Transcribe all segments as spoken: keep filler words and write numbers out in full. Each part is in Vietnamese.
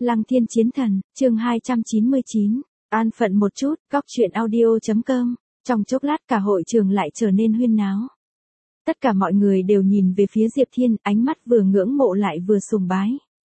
Lăng Thiên Chiến Thần, chương hai trăm chín mươi chín, an phận một chút, góc chuyện audio.com, trong chốc lát cả hội trường lại trở nên huyên náo. Tất cả mọi người đều nhìn về phía Diệp Thiên, ánh mắt vừa ngưỡng mộ lại vừa sùng bái.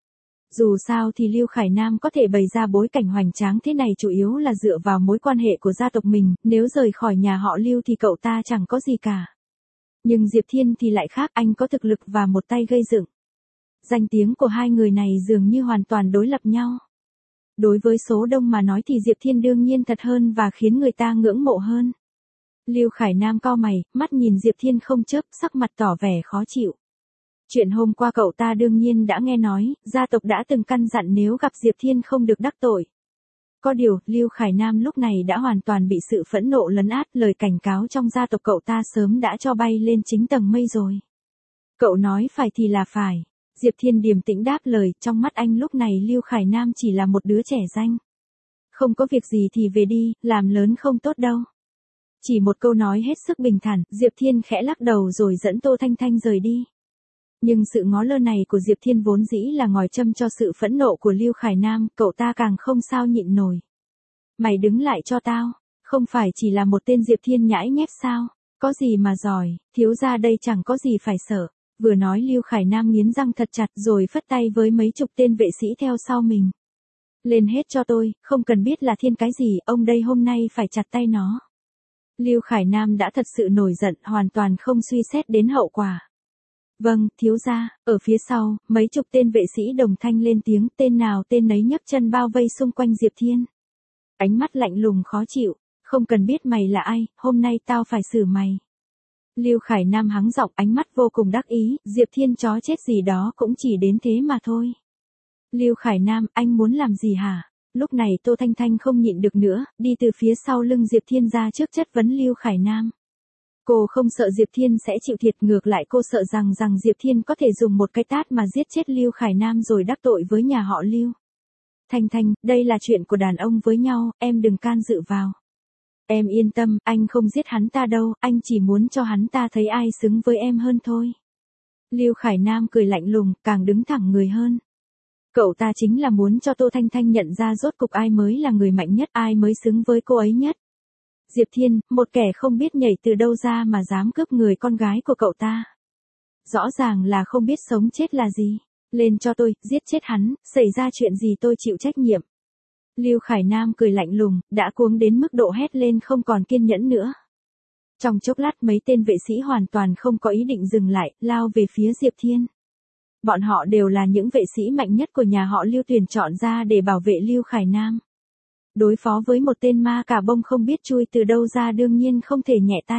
Dù sao thì Lưu Khải Nam có thể bày ra bối cảnh hoành tráng thế này chủ yếu là dựa vào mối quan hệ của gia tộc mình, nếu rời khỏi nhà họ Lưu thì cậu ta chẳng có gì cả. Nhưng Diệp Thiên thì lại khác, anh có thực lực và một tay gây dựng. Danh tiếng của hai người này dường như hoàn toàn đối lập nhau. Đối với số đông mà nói thì Diệp Thiên đương nhiên thật hơn và khiến người ta ngưỡng mộ hơn. Lưu Khải Nam cau mày, mắt nhìn Diệp Thiên không chớp, sắc mặt tỏ vẻ khó chịu. Chuyện hôm qua cậu ta đương nhiên đã nghe nói, gia tộc đã từng căn dặn nếu gặp Diệp Thiên không được đắc tội. Có điều, Lưu Khải Nam lúc này đã hoàn toàn bị sự phẫn nộ lấn át, lời cảnh cáo trong gia tộc cậu ta sớm đã cho bay lên chính tầng mây rồi. Cậu nói phải thì là phải. Diệp Thiên điềm tĩnh đáp lời, trong mắt anh lúc này Lưu Khải Nam chỉ là một đứa trẻ danh. Không có việc gì thì về đi, làm lớn không tốt đâu. Chỉ một câu nói hết sức bình thản, Diệp Thiên khẽ lắc đầu rồi dẫn Tô Thanh Thanh rời đi. Nhưng sự ngó lơ này của Diệp Thiên vốn dĩ là ngòi châm cho sự phẫn nộ của Lưu Khải Nam, cậu ta càng không sao nhịn nổi. Mày đứng lại cho tao, không phải chỉ là một tên Diệp Thiên nhãi nhép sao, có gì mà giỏi, thiếu gia đây chẳng có gì phải sợ. Vừa nói Lưu Khải Nam nghiến răng thật chặt rồi phất tay với mấy chục tên vệ sĩ theo sau mình. Lên hết cho tôi, không cần biết là Thiên cái gì, ông đây hôm nay phải chặt tay nó. Lưu Khải Nam đã thật sự nổi giận, hoàn toàn không suy xét đến hậu quả. Vâng, thiếu gia, ở phía sau, mấy chục tên vệ sĩ đồng thanh lên tiếng, tên nào tên nấy nhấc chân bao vây xung quanh Diệp Thiên. Ánh mắt lạnh lùng khó chịu, không cần biết mày là ai, hôm nay tao phải xử mày. Lưu Khải Nam hắng giọng, ánh mắt vô cùng đắc ý, Diệp Thiên chó chết gì đó cũng chỉ đến thế mà thôi. Lưu Khải Nam, anh muốn làm gì hả? Lúc này Tô Thanh Thanh không nhịn được nữa, đi từ phía sau lưng Diệp Thiên ra trước chất vấn Lưu Khải Nam. Cô không sợ Diệp Thiên sẽ chịu thiệt, ngược lại cô sợ rằng rằng Diệp Thiên có thể dùng một cái tát mà giết chết Lưu Khải Nam rồi đắc tội với nhà họ Lưu. Thanh Thanh, đây là chuyện của đàn ông với nhau, em đừng can dự vào. Em yên tâm, anh không giết hắn ta đâu, anh chỉ muốn cho hắn ta thấy ai xứng với em hơn thôi. Lưu Khải Nam cười lạnh lùng, càng đứng thẳng người hơn. Cậu ta chính là muốn cho Tô Thanh Thanh nhận ra rốt cục ai mới là người mạnh nhất, ai mới xứng với cô ấy nhất. Diệp Thiên, một kẻ không biết nhảy từ đâu ra mà dám cướp người con gái của cậu ta. Rõ ràng là không biết sống chết là gì. Lên cho tôi, giết chết hắn, xảy ra chuyện gì tôi chịu trách nhiệm. Lưu Khải Nam cười lạnh lùng, đã cuống đến mức độ hét lên không còn kiên nhẫn nữa. Trong chốc lát mấy tên vệ sĩ hoàn toàn không có ý định dừng lại, lao về phía Diệp Thiên. Bọn họ đều là những vệ sĩ mạnh nhất của nhà họ Lưu tuyển chọn ra để bảo vệ Lưu Khải Nam. Đối phó với một tên ma cà bông không biết chui từ đâu ra đương nhiên không thể nhẹ tay.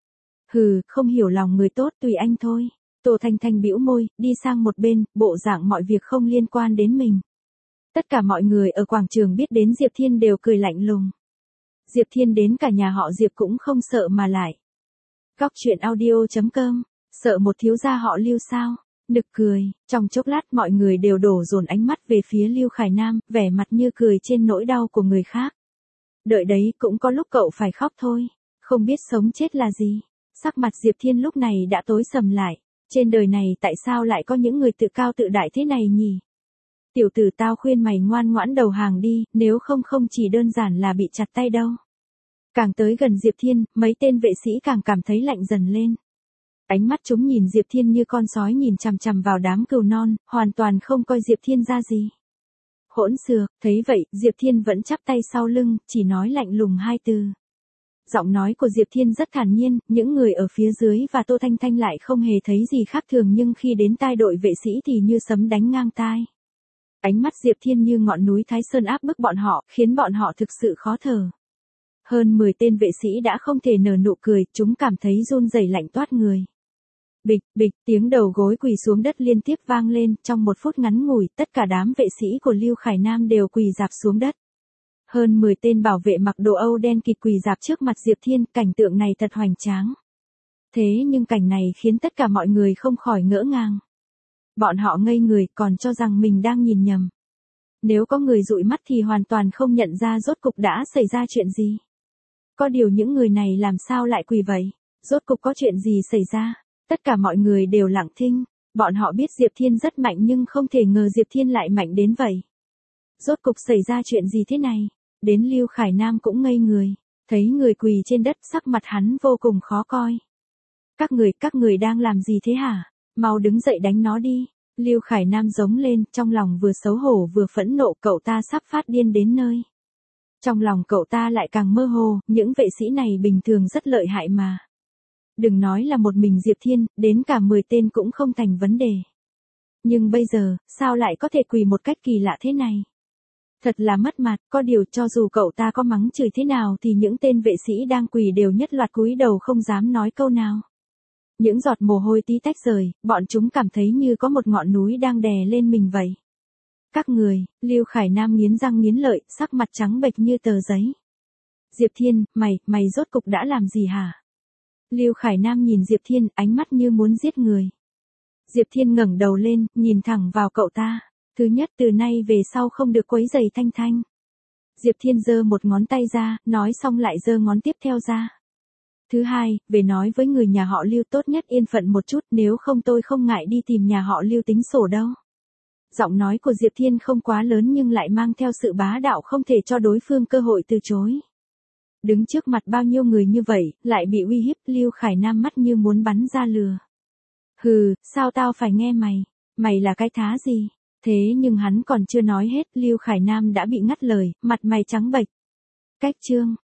Hừ, không hiểu lòng người tốt tùy anh thôi. Tô Thanh Thanh bĩu môi, đi sang một bên, bộ dạng mọi việc không liên quan đến mình. Tất cả mọi người ở quảng trường biết đến Diệp Thiên đều cười lạnh lùng. Diệp Thiên đến cả nhà họ Diệp cũng không sợ mà lại. Góc chuyện audio.com, sợ một thiếu gia họ Lưu sao? Nực cười, trong chốc lát mọi người đều đổ dồn ánh mắt về phía Lưu Khải Nam, vẻ mặt như cười trên nỗi đau của người khác. Đợi đấy, cũng có lúc cậu phải khóc thôi, không biết sống chết là gì. Sắc mặt Diệp Thiên lúc này đã tối sầm lại, trên đời này tại sao lại có những người tự cao tự đại thế này nhỉ? Tiểu tử, tao khuyên mày ngoan ngoãn đầu hàng đi, nếu không không chỉ đơn giản là bị chặt tay đâu. Càng tới gần Diệp Thiên, mấy tên vệ sĩ càng cảm thấy lạnh dần lên. Ánh mắt chúng nhìn Diệp Thiên như con sói nhìn chằm chằm vào đám cừu non, hoàn toàn không coi Diệp Thiên ra gì. Hỗn xược, thấy vậy, Diệp Thiên vẫn chắp tay sau lưng, chỉ nói lạnh lùng hai từ. Giọng nói của Diệp Thiên rất thản nhiên, những người ở phía dưới và Tô Thanh Thanh lại không hề thấy gì khác thường, nhưng khi đến tai đội vệ sĩ thì như sấm đánh ngang tai. Ánh mắt Diệp Thiên như ngọn núi Thái Sơn áp bức bọn họ, khiến bọn họ thực sự khó thở. Hơn mười tên vệ sĩ đã không thể nở nụ cười, chúng cảm thấy run rẩy lạnh toát người. Bịch, bịch, tiếng đầu gối quỳ xuống đất liên tiếp vang lên, trong một phút ngắn ngủi, tất cả đám vệ sĩ của Lưu Khải Nam đều quỳ rạp xuống đất. Hơn mười tên bảo vệ mặc đồ Âu đen kịt quỳ rạp trước mặt Diệp Thiên, cảnh tượng này thật hoành tráng. Thế nhưng cảnh này khiến tất cả mọi người không khỏi ngỡ ngàng. Bọn họ ngây người, còn cho rằng mình đang nhìn nhầm. Nếu có người dụi mắt thì hoàn toàn không nhận ra rốt cục đã xảy ra chuyện gì. Có điều những người này làm sao lại quỳ vậy? Rốt cục có chuyện gì xảy ra? Tất cả mọi người đều lặng thinh. Bọn họ biết Diệp Thiên rất mạnh nhưng không thể ngờ Diệp Thiên lại mạnh đến vậy. Rốt cục xảy ra chuyện gì thế này? Đến Lưu Khải Nam cũng ngây người. Thấy người quỳ trên đất, sắc mặt hắn vô cùng khó coi. Các người, các người đang làm gì thế hả? Mau đứng dậy đánh nó đi. Lưu Khải Nam giống lên, trong lòng vừa xấu hổ vừa phẫn nộ, cậu ta sắp phát điên đến nơi. Trong lòng cậu ta lại càng mơ hồ, những vệ sĩ này bình thường rất lợi hại mà. Đừng nói là một mình Diệp Thiên, đến cả mười tên cũng không thành vấn đề. Nhưng bây giờ, sao lại có thể quỳ một cách kỳ lạ thế này? Thật là mất mặt, có điều cho dù cậu ta có mắng chửi thế nào thì những tên vệ sĩ đang quỳ đều nhất loạt cúi đầu không dám nói câu nào. Những giọt mồ hôi tí tách rơi, bọn chúng cảm thấy như có một ngọn núi đang đè lên mình vậy. Các người, Lưu Khải Nam nghiến răng nghiến lợi, sắc mặt trắng bệch như tờ giấy. Diệp Thiên, mày, mày rốt cục đã làm gì hả? Lưu Khải Nam nhìn Diệp Thiên, ánh mắt như muốn giết người. Diệp Thiên ngẩng đầu lên, nhìn thẳng vào cậu ta. Thứ nhất, từ nay về sau không được quấy rầy Thanh Thanh. Diệp Thiên giơ một ngón tay ra, nói xong lại giơ ngón tiếp theo ra. Thứ hai, về nói với người nhà họ Lưu tốt nhất yên phận một chút, nếu không tôi không ngại đi tìm nhà họ Lưu tính sổ đâu. Giọng nói của Diệp Thiên không quá lớn nhưng lại mang theo sự bá đạo không thể cho đối phương cơ hội từ chối. Đứng trước mặt bao nhiêu người như vậy, lại bị uy hiếp, Lưu Khải Nam mắt như muốn bắn ra lửa. Hừ, sao tao phải nghe mày? Mày là cái thá gì? Thế nhưng hắn còn chưa nói hết, Lưu Khải Nam đã bị ngắt lời, mặt mày trắng bệch. Cách chương